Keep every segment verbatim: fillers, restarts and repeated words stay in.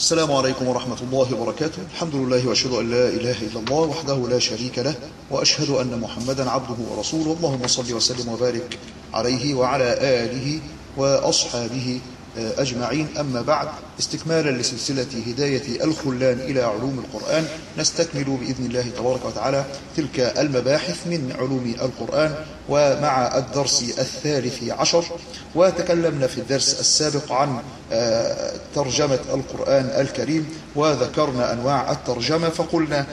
السلام عليكم ورحمة الله وبركاته. الحمد لله وأشهد أن لا إله إلا الله وحده لا شريك له، وأشهد أن محمدا عبده ورسوله. اللهم صل وسلم وبارك عليه وعلى آله وأصحابه أجمعين. أما بعد، استكمالا لسلسلة هداية الخلان إلى علوم القرآن، نستكمل بإذن الله تبارك وتعالى تلك المباحث من علوم القرآن، ومع الدرس الثالث عشر. وتكلمنا في الدرس السابق عن ترجمة القرآن الكريم، وذكرنا أنواع الترجمة، فقلنا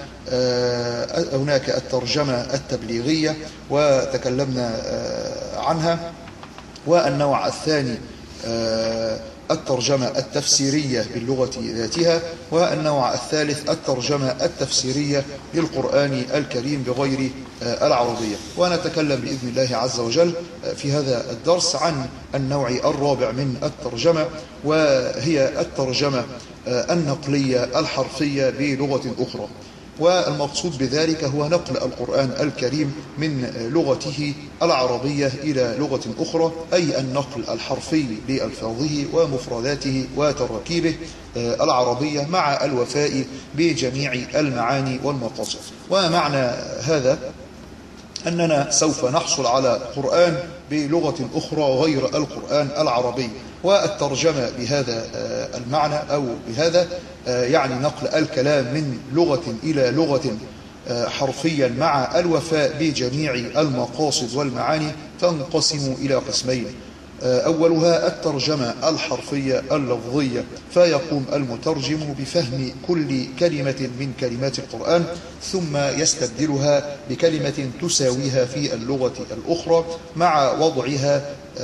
هناك الترجمة التبليغية وتكلمنا عنها، والنوع الثاني الترجمة التفسيرية باللغة ذاتها، والنوع الثالث الترجمة التفسيرية للقرآن الكريم بغير العربية. ونتكلم بإذن الله عز وجل في هذا الدرس عن النوع الرابع من الترجمة، وهي الترجمة النقلية الحرفية بلغة أخرى. والمقصود بذلك هو نقل القرآن الكريم من لغته العربية إلى لغة أخرى، أي النقل الحرفي لألفاظه ومفرداته وتراكيبه العربية مع الوفاء بجميع المعاني والمقاصد. ومعنى هذا أننا سوف نحصل على قرآن بلغة أخرى غير القرآن العربي. والترجمة بهذا المعنى أو بهذا يعني نقل الكلام من لغة إلى لغة حرفيا مع الوفاء بجميع المقاصد والمعاني، تنقسم إلى قسمين. أولها الترجمة الحرفية اللفظية، فيقوم المترجم بفهم كل كلمة من كلمات القرآن ثم يستبدلها بكلمة تساويها في اللغة الأخرى مع وضعها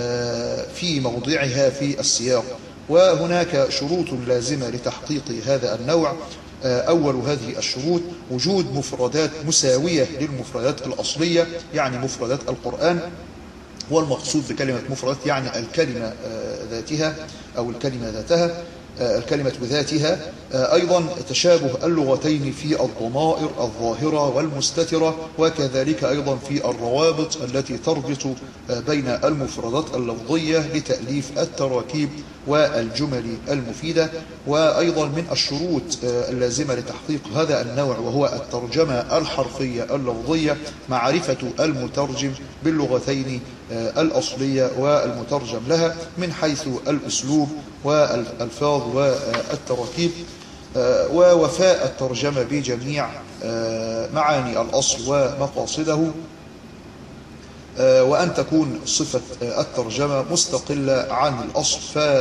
في موضعها في السياق. وهناك شروط لازمة لتحقيق هذا النوع. أول هذه الشروط وجود مفردات مساوية للمفردات الأصلية، يعني مفردات القرآن. والمقصود بكلمة مفردات يعني الكلمة ذاتها أو الكلمة ذاتها الكلمة بذاتها. أيضا تشابه اللغتين في الضمائر الظاهرة والمستترة، وكذلك أيضا في الروابط التي تربط بين المفردات اللفظية لتأليف التراكيب والجمل المفيدة. وأيضا من الشروط اللازمة لتحقيق هذا النوع وهو الترجمة الحرفية اللفظية معرفة المترجم باللغتين الأصلية والمترجم لها من حيث الأسلوب والألفاظ والتراكيب، ووفاء الترجمة بجميع معاني الأصل ومقاصده، وأن تكون صفة الترجمة مستقلة عن الأصل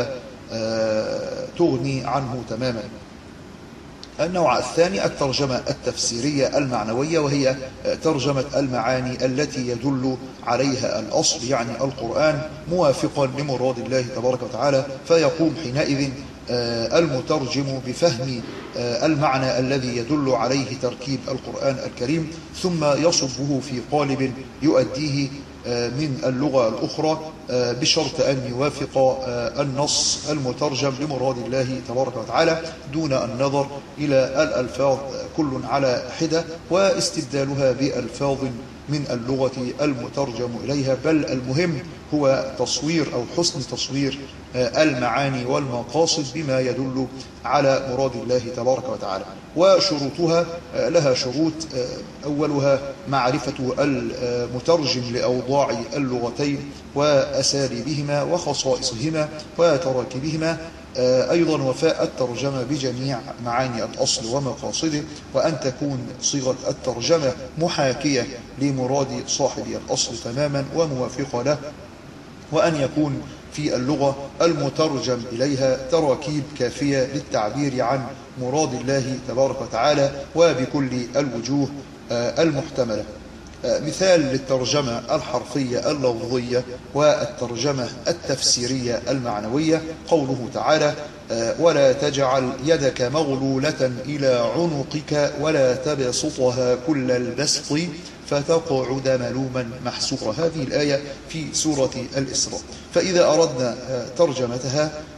فتغني عنه تماما. النوع الثاني الترجمة التفسيرية المعنوية، وهي ترجمة المعاني التي يدل عليها الأصل يعني القرآن موافقا لمراد الله تبارك وتعالى، فيقوم حينئذ المترجم بفهم المعنى الذي يدل عليه تركيب القرآن الكريم، ثم يصبه في قالب يؤديه من اللغة الأخرى بشرط أن يوافق النص المترجم لمراد الله تبارك وتعالى دون النظر إلى الألفاظ كل على حدة واستبدالها بألفاظ من اللغة المترجم إليها، بل المهم هو تصوير أو حسن تصوير المعاني والمقاصد بما يدل على مراد الله تبارك وتعالى. وشروطها لها شروط. أولها معرفة المترجم لأوضاع اللغتين وأساليبهما وخصائصهما وتراكيبهما. أيضا وفاء الترجمة بجميع معاني الأصل ومقاصده، وأن تكون صيغة الترجمة محاكية لمراد صاحب الأصل تماما وموافقة له، وأن يكون في اللغة المترجم إليها تراكيب كافية للتعبير عن مراد الله تبارك وتعالى وبكل الوجوه المحتملة. مثال للترجمة الحرفية اللفظية والترجمة التفسيرية المعنوية قوله تعالى: ولا تجعل يدك مغلولة إلى عنقك ولا تبسطها كل البسط فتقعد ملوما محسورا. هذه الآية في سورة الإسراء. فإذا أردنا ترجمتها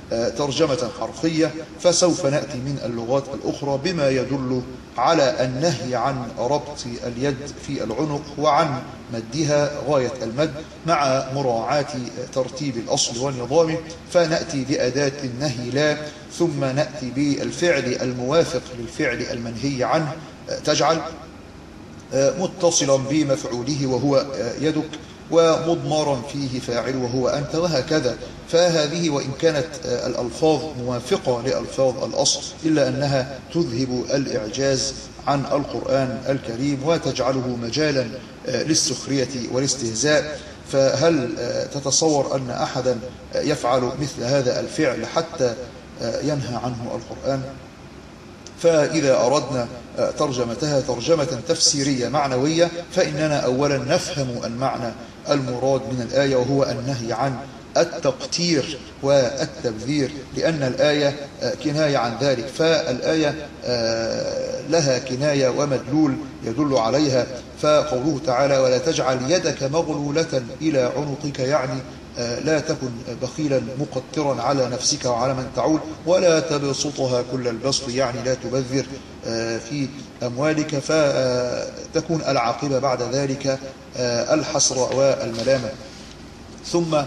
ترجمة حرفية، فسوف نأتي من اللغات الأخرى بما يدل على النهي عن ربط اليد في العنق وعن مدها غاية المد مع مراعاة ترتيب الأصل ونظامه. فنأتي بأداة النهي لا، ثم نأتي بالفعل الموافق للفعل المنهي عنه تجعل، متصلا بمفعوله وهو يدك، ومضمرا فيه فاعل وهو أنت، وهكذا. فهذه وإن كانت الألفاظ موافقة لألفاظ الأصل إلا أنها تذهب الإعجاز عن القرآن الكريم وتجعله مجالا للسخرية والاستهزاء. فهل تتصور أن أحدا يفعل مثل هذا الفعل حتى ينهى عنه القرآن؟ فإذا أردنا ترجمتها ترجمة تفسيرية معنوية، فإننا أولا نفهم المعنى المراد من الآية، وهو النهي عن التقتير والتبذير، لأن الآية كناية عن ذلك. فالآية لها كناية ومدلول يدل عليها. فقوله تعالى: ولا تجعل يدك مغلولة إلى عنقك، يعني لا تكن بخيلا مقترا على نفسك وعلى من تعول، ولا تبسطها كل البسط، يعني لا تبذر في أموالك، فتكون العاقبة بعد ذلك الحسرة والملامة. ثم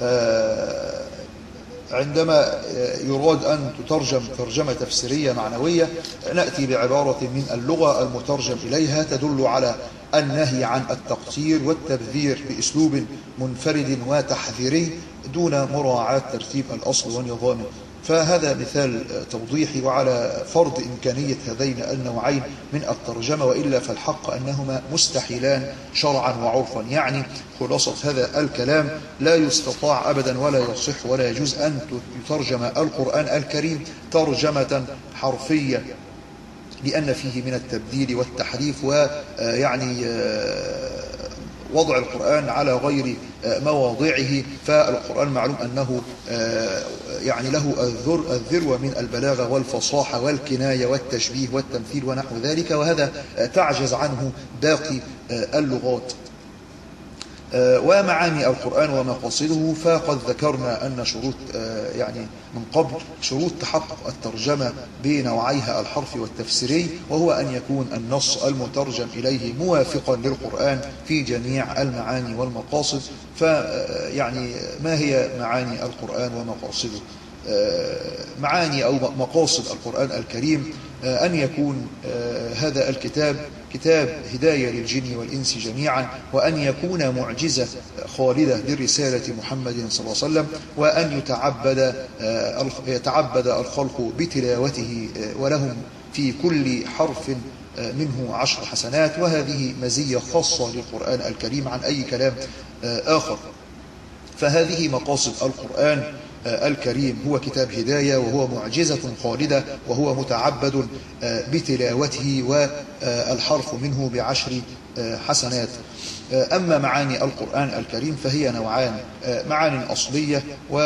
عندما يراد أن تترجم ترجمة تفسيرية معنوية، نأتي بعبارة من اللغة المترجم إليها تدل على النهي عن التقتير والتبذير بأسلوب منفرد وتحذيري دون مراعاة ترتيب الأصل ونظامه. فهذا مثال توضيحي وعلى فرض إمكانية هذين النوعين من الترجمة، وإلا فالحق أنهما مستحيلان شرعا وعرفا. يعني خلاصة هذا الكلام: لا يستطاع أبدا ولا يصح ولا يجوز أن يترجم القرآن الكريم ترجمة حرفية، لأن فيه من التبديل والتحريف ويعني وضع القرآن على غير مواضعه. فالقرآن معلوم أنه يعني له الذروة من البلاغة والفصاحة والكناية والتشبيه والتمثيل ونحو ذلك، وهذا تعجز عنه باقي اللغات. ومعاني القرآن ومقاصده، فقد ذكرنا أن شروط يعني من قبل شروط تحقق الترجمة بنوعيها الحرفي والتفسيري، وهو أن يكون النص المترجم إليه موافقا للقرآن في جميع المعاني والمقاصد. فيعني ما هي معاني القرآن ومقاصده؟ معاني أو مقاصد القرآن الكريم أن يكون هذا الكتاب كتاب هداية للجن والإنس جميعا، وأن يكون معجزة خالدة للرسالة محمد صلى الله عليه وسلم، وأن يتعبد يتعبد الخلق بتلاوته، ولهم في كل حرف منه عشر حسنات. وهذه مزية خاصة للقرآن الكريم عن أي كلام آخر. فهذه مقاصد القرآن الكريم: هو كتاب هداية، وهو معجزة خالدة، وهو متعبد بتلاوته، والحرف منه بعشر حسنات. أما معاني القرآن الكريم فهي نوعان: معان أصلية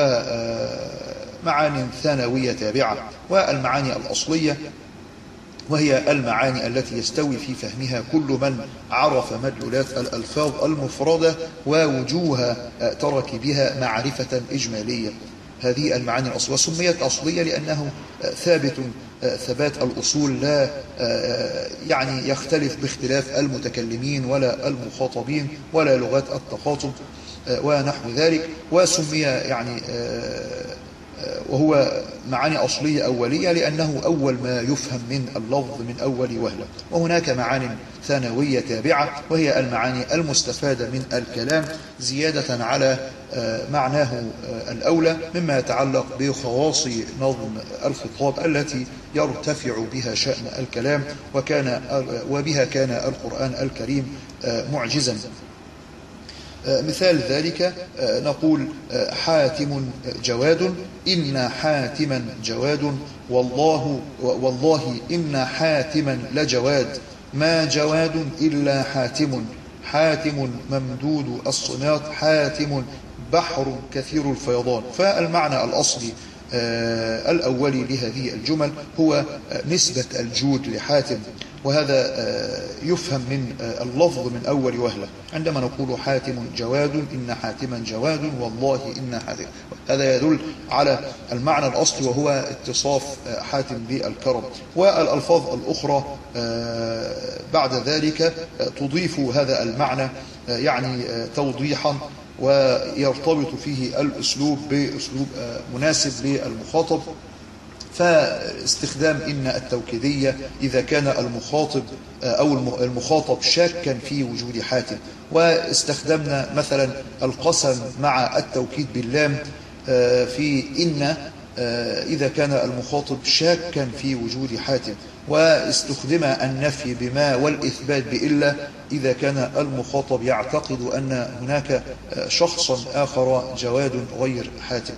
ومعان ثانوية تابعة. والمعاني الأصلية وهي المعاني التي يستوي في فهمها كل من عرف مدلولات الألفاظ المفردة ووجوه تركيبها معرفة إجمالية. هذه المعاني الأصلية سميت أصلية لأنه ثابت ثبات الأصول، لا يعني يختلف باختلاف المتكلمين ولا المخاطبين ولا لغات التخاطب ونحو ذلك. وسمي يعني وهو معاني أصلية أولية لأنه أول ما يفهم من اللفظ من أول وهلة. وهناك معاني ثانوية تابعة، وهي المعاني المستفادة من الكلام زيادة على معناه الأولى، مما يتعلق بخواص نظم الخطاب التي يرتفع بها شأن الكلام، وكان وبها كان القرآن الكريم معجزا. مثال ذلك نقول: حاتم جواد، إن حاتما جواد، والله والله إن حاتما لجواد، ما جواد إلا حاتم، حاتم ممدود الصناط، حاتم بحر كثير الفيضان. فالمعنى الأصلي الأولي لهذه الجمل هو نسبة الجود لحاتم، وهذا يفهم من اللفظ من أول وهلة عندما نقول حاتم جواد، إن حاتما جواد، والله إن حاتم. هذا يدل على المعنى الأصلي وهو اتصاف حاتم بالكرم. والألفاظ الأخرى بعد ذلك تضيف هذا المعنى يعني توضيحا، ويرتبط فيه الأسلوب بأسلوب مناسب للمخاطب. فاستخدام إن التوكيدية إذا كان المخاطب أو المخاطب شاكا في وجود حاتم، واستخدمنا مثلا القسم مع التوكيد باللام في إن إذا كان المخاطب شاكا في وجود حاتم، واستخدم النفي بما والإثبات بإلا إذا كان المخاطب يعتقد أن هناك شخصا آخر جواد غير حاتم.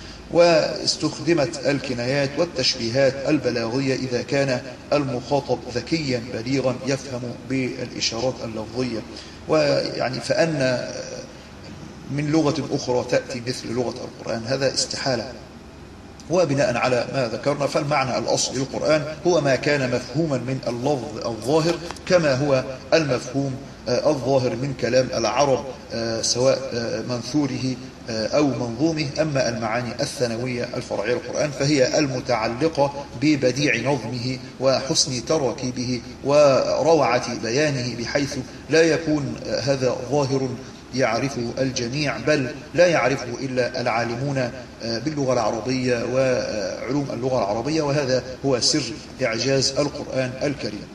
واستخدمت الكنايات والتشبيهات البلاغية إذا كان المخاطب ذكيا بليغا يفهم بالإشارات اللفظية. ويعني فأن من لغة أخرى تأتي مثل لغة القرآن هذا استحالة. وبناء على ما ذكرنا فالمعنى الأصلي للقرآن هو ما كان مفهوما من اللفظ الظاهر كما هو المفهوم الظاهر من كلام العرب سواء منثوره أو منظومه. أما المعاني الثانوية الفرعية للقرآن فهي المتعلقة ببديع نظمه وحسن تراكيبه وروعة بيانه، بحيث لا يكون هذا ظاهر يعرفه الجميع، بل لا يعرفه إلا العالمون باللغة العربية وعلوم اللغة العربية، وهذا هو سر إعجاز القرآن الكريم.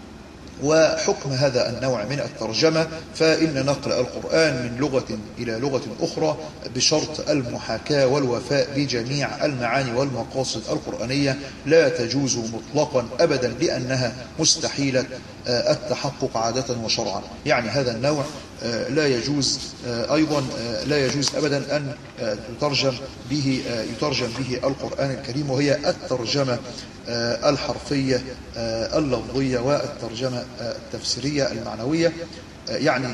وحكم هذا النوع من الترجمة فإن نقل القرآن من لغة إلى لغة أخرى بشرط المحاكاة والوفاء بجميع المعاني والمقاصد القرآنية لا تجوز مطلقا أبدا، لأنها مستحيلة التحقق عادة وشرعا. يعني هذا النوع لا يجوز أيضا لا يجوز أبدا أن يترجم به يترجم به القرآن الكريم، وهي الترجمة الحرفية اللفظية والترجمة التفسيرية المعنوية. يعني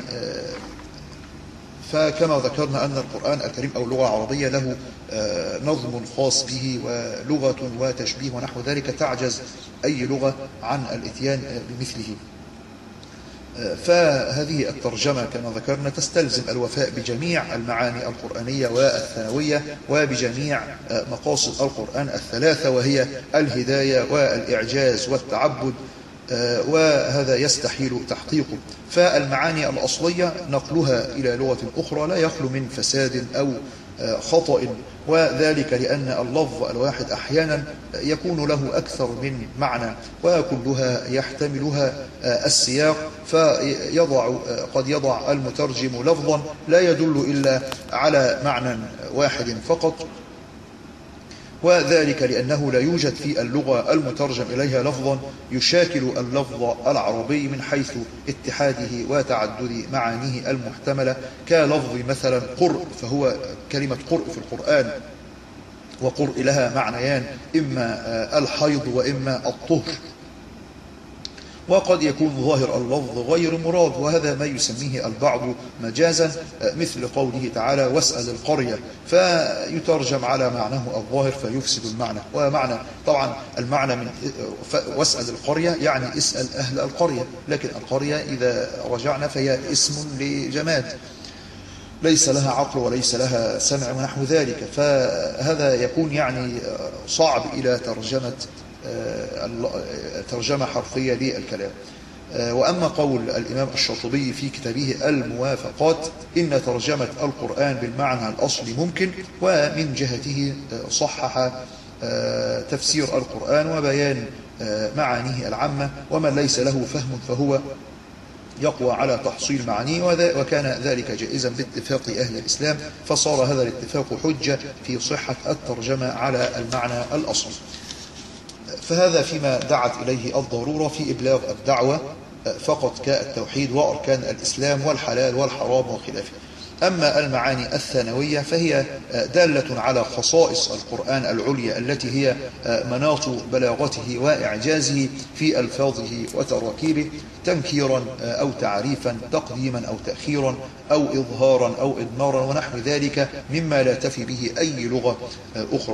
فكما ذكرنا أن القرآن الكريم أو اللغة العربية له نظم خاص به ولغة وتشبيه ونحو ذلك تعجز أي لغة عن الإتيان بمثله. فهذه الترجمة كما ذكرنا تستلزم الوفاء بجميع المعاني القرآنية والثانوية وبجميع مقاصد القرآن الثلاثة، وهي الهداية والإعجاز والتعبد، وهذا يستحيل تحقيقه. فالمعاني الأصلية نقلها إلى لغة أخرى لا يخلو من فساد أو خطأ، وذلك لأن اللفظ الواحد أحيانا يكون له أكثر من معنى وكلها يحتملها السياق، فيضع قد يضع المترجم لفظا لا يدل إلا على معنى واحد فقط، وذلك لأنه لا يوجد في اللغة المترجم إليها لفظا يشاكل اللفظ العربي من حيث اتحاده وتعدد معانيه المحتملة، كلفظ مثلا قرء، فهو كلمة قرء في القرآن وقرء لها معنيان، إما الحيض وإما الطهر، وقد يكون ظاهر اللفظ غير مراد، وهذا ما يسميه البعض مجازا، مثل قوله تعالى واسأل القرية، فيترجم على معناه الظاهر فيفسد المعنى. ومعنى طبعا المعنى من واسأل القرية يعني اسأل أهل القرية، لكن القرية إذا رجعنا فهي اسم لجماد ليس لها عقل وليس لها سمع ونحو ذلك، فهذا يكون يعني صعب إلى ترجمة ترجمة حرفية للكلام. وأما قول الإمام الشاطبي في كتابه الموافقات إن ترجمة القرآن بالمعنى الأصلي ممكن، ومن جهته صحح تفسير القرآن وبيان معانيه العامة، ومن ليس له فهم فهو يقوى على تحصيل معانيه، وكان ذلك جائزا باتفاق أهل الإسلام، فصار هذا الاتفاق حجة في صحة الترجمة على المعنى الأصلي. فهذا فيما دعت إليه الضرورة في إبلاغ الدعوة فقط كالتوحيد وأركان الإسلام والحلال والحرام وخلافه. أما المعاني الثانوية فهي دالة على خصائص القرآن العليا التي هي مناط بلاغته وإعجازه في ألفاظه وتراكيبه، تنكيرا أو تعريفا، تقديما أو تأخيرا، أو إظهارا أو إضمارا ونحو ذلك مما لا تفي به أي لغة أخرى.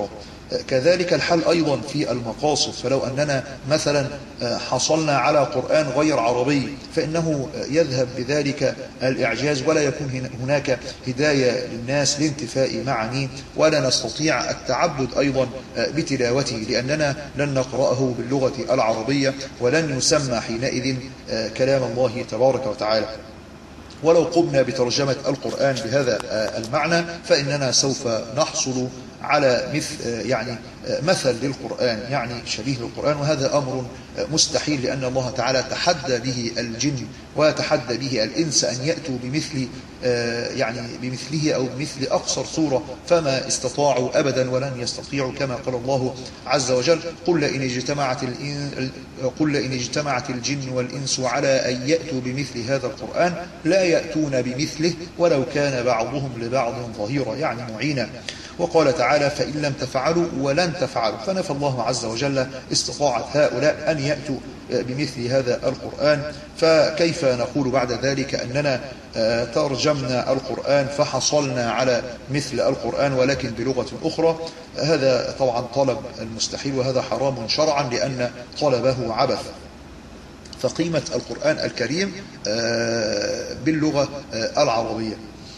كذلك الحال أيضا في المقاصد، فلو أننا مثلا حصلنا على قرآن غير عربي فإنه يذهب بذلك الإعجاز ولا يكون هناك هداية للناس لانتفاء معانيه، ولا نستطيع التعبد أيضا بتلاوته لأننا لن نقرأه باللغة العربية ولن يسمى حينئذ كلام الله تبارك وتعالى. ولو قمنا بترجمة القرآن بهذا المعنى فإننا سوف نحصل على مثل يعني مثل للقرآن، يعني شبيه للقرآن، وهذا أمر مستحيل لأن الله تعالى تحدى به الجن وتحدى به الإنس أن يأتوا بمثل يعني بمثله أو بمثل أقصر صورة، فما استطاعوا أبدا ولن يستطيعوا، كما قال الله عز وجل: قل إن اجتمعت قل إن اجتمعت الجن والإنس على أن يأتوا بمثل هذا القرآن لا يأتون بمثله ولو كان بعضهم لبعض ظهيرا، يعني معينا. وقال تعالى: فإن لم تفعلوا ولن تفعلوا، فنفى الله عز وجل استطاعة هؤلاء أن يأتوا بمثل هذا القرآن. فكيف نقول بعد ذلك أننا ترجمنا القرآن فحصلنا على مثل القرآن ولكن بلغة أخرى؟ هذا طبعا طلب المستحيل، وهذا حرام شرعا لأن طلبه عبث. فقيمة القرآن الكريم باللغة العربية.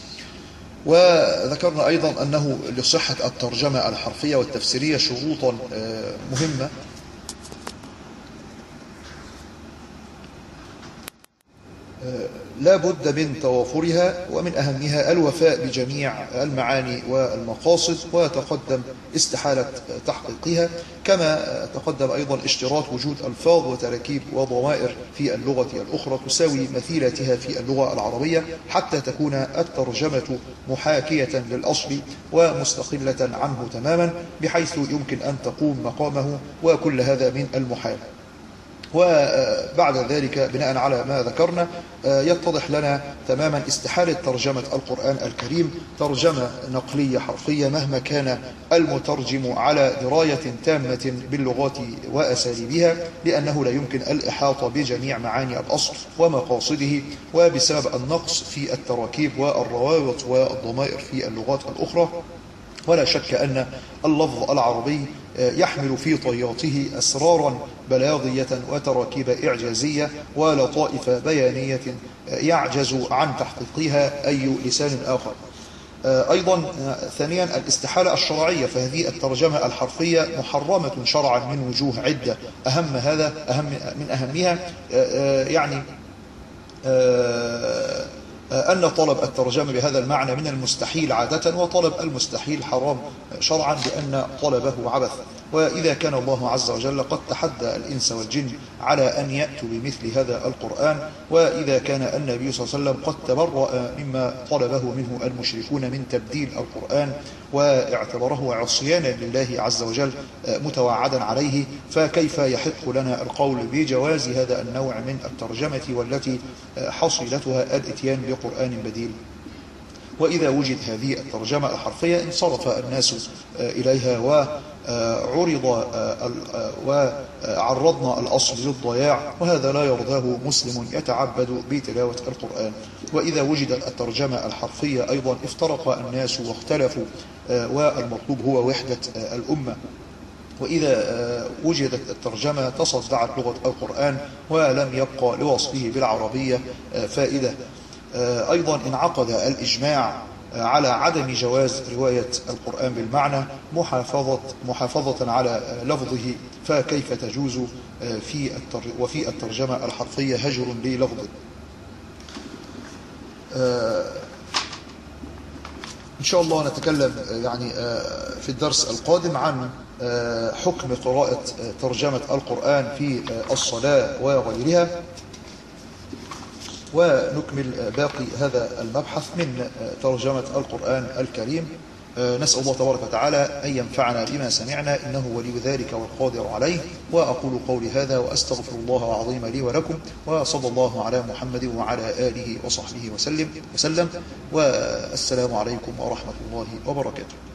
وذكرنا أيضا أنه لصحة الترجمة الحرفية والتفسيرية شروطا مهمة، لا بد من توافرها، ومن أهمها الوفاء بجميع المعاني والمقاصد، وتقدم استحالة تحقيقها، كما تقدم أيضا اشتراط وجود ألفاظ وتراكيب وضمائر في اللغة الأخرى تساوي مثيلتها في اللغة العربية حتى تكون الترجمة محاكية للأصل ومستقلة عنه تماما بحيث يمكن أن تقوم مقامه، وكل هذا من المحال. وبعد ذلك بناء على ما ذكرنا يتضح لنا تماما استحالة ترجمة القرآن الكريم ترجمة نقلية حرفية مهما كان المترجم على دراية تامة باللغات وأساليبها، لأنه لا يمكن الإحاطة بجميع معاني الأصل ومقاصده، وبسبب النقص في التراكيب والروابط والضمائر في اللغات الأخرى. ولا شك أن اللفظ العربي يحمل في طياته أسرارا بلاغية وتراكيب إعجازية ولطائف بيانية يعجز عن تحقيقها أي لسان آخر. أيضا ثانيا الاستحالة الشرعية، فهذه الترجمة الحرفية محرمة شرعا من وجوه عدة، أهم هذا أهم من أهمها يعني أن طلب الترجمة بهذا المعنى من المستحيل عادة، وطلب المستحيل حرام شرعا لأن طلبه عبث. وإذا كان الله عز وجل قد تحدى الإنس والجن على أن يأتوا بمثل هذا القرآن، وإذا كان النبي صلى الله عليه وسلم قد تبرأ مما طلبه منه المشركون من تبديل القرآن واعتبره عصيانا لله عز وجل متوعدا عليه، فكيف يحق لنا القول بجواز هذا النوع من الترجمة والتي حصيلتها الاتيان بقرآن بديل؟ وإذا وجد هذه الترجمة الحرفية انصرف الناس إليها وعرض وعرضنا الأصل للضياع، وهذا لا يرضاه مسلم يتعبد بتلاوة القرآن. وإذا وجدت الترجمة الحرفية أيضا افترق الناس واختلفوا، والمطلوب هو وحدة الأمة. وإذا وجدت الترجمة تصدعت لغة القرآن ولم يبقى لوصفه بالعربية فائدة. أيضا انعقد الإجماع على عدم جواز رواية القرآن بالمعنى محافظة, محافظة على لفظه، فكيف تجوز في وفي الترجمة الحرفية هجر للفظه؟ إن شاء الله نتكلم يعني في الدرس القادم عن حكم قراءة ترجمة القرآن في الصلاة وغيرها، ونكمل باقي هذا المبحث من ترجمة القرآن الكريم. نسأل الله تبارك وتعالى أن ينفعنا بما سمعنا، إنه ولي ذلك والقادر عليه. وأقول قولي هذا وأستغفر الله العظيم لي ولكم، وصلى الله على محمد وعلى آله وصحبه وسلم وسلم والسلام عليكم ورحمة الله وبركاته.